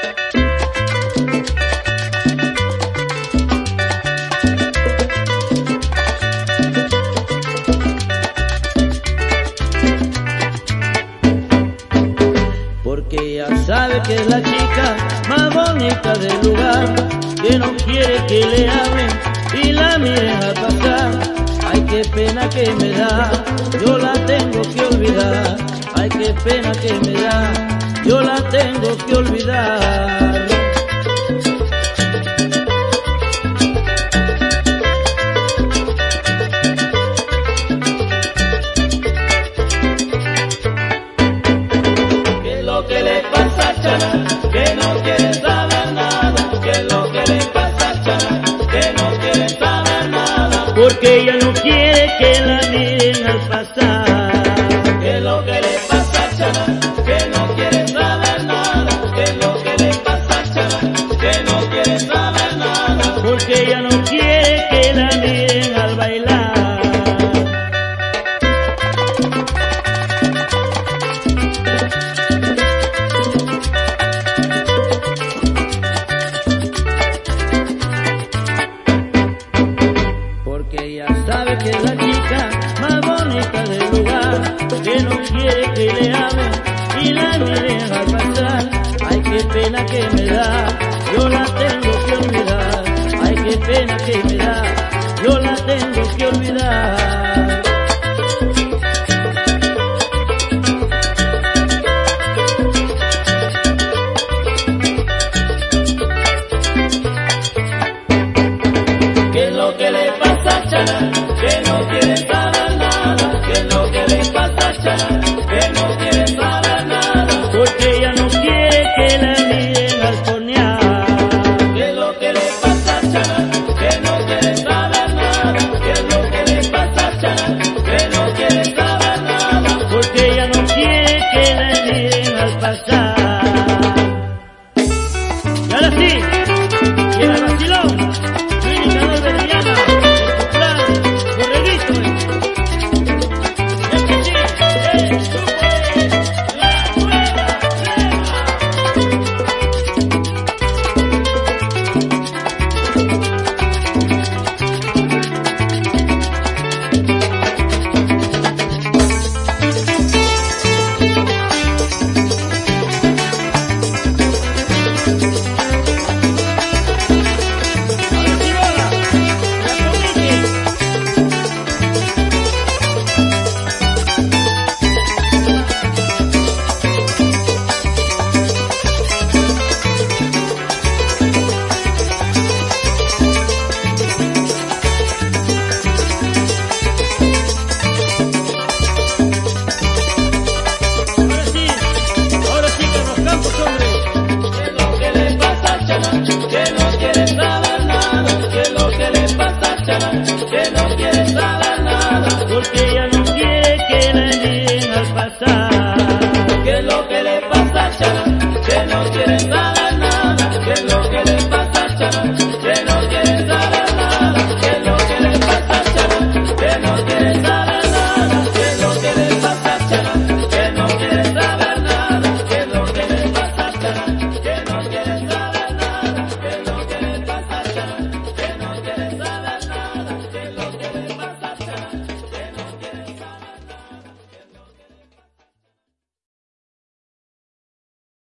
Porque ella sabe que es la chica más bonita del lugar, que no quiere que le hablen y la miren al pasar. Ay, qué pena que me da, yo la tengo que olvidar. Ay, qué pena que me da, yo la tengo que olvidar. ¿Qué es lo que le pasa a Chana? Que no quiere saber nada. ¿Qué es lo que le pasa a Chana? Que no quiere saber nada. Porque ella no quiere que la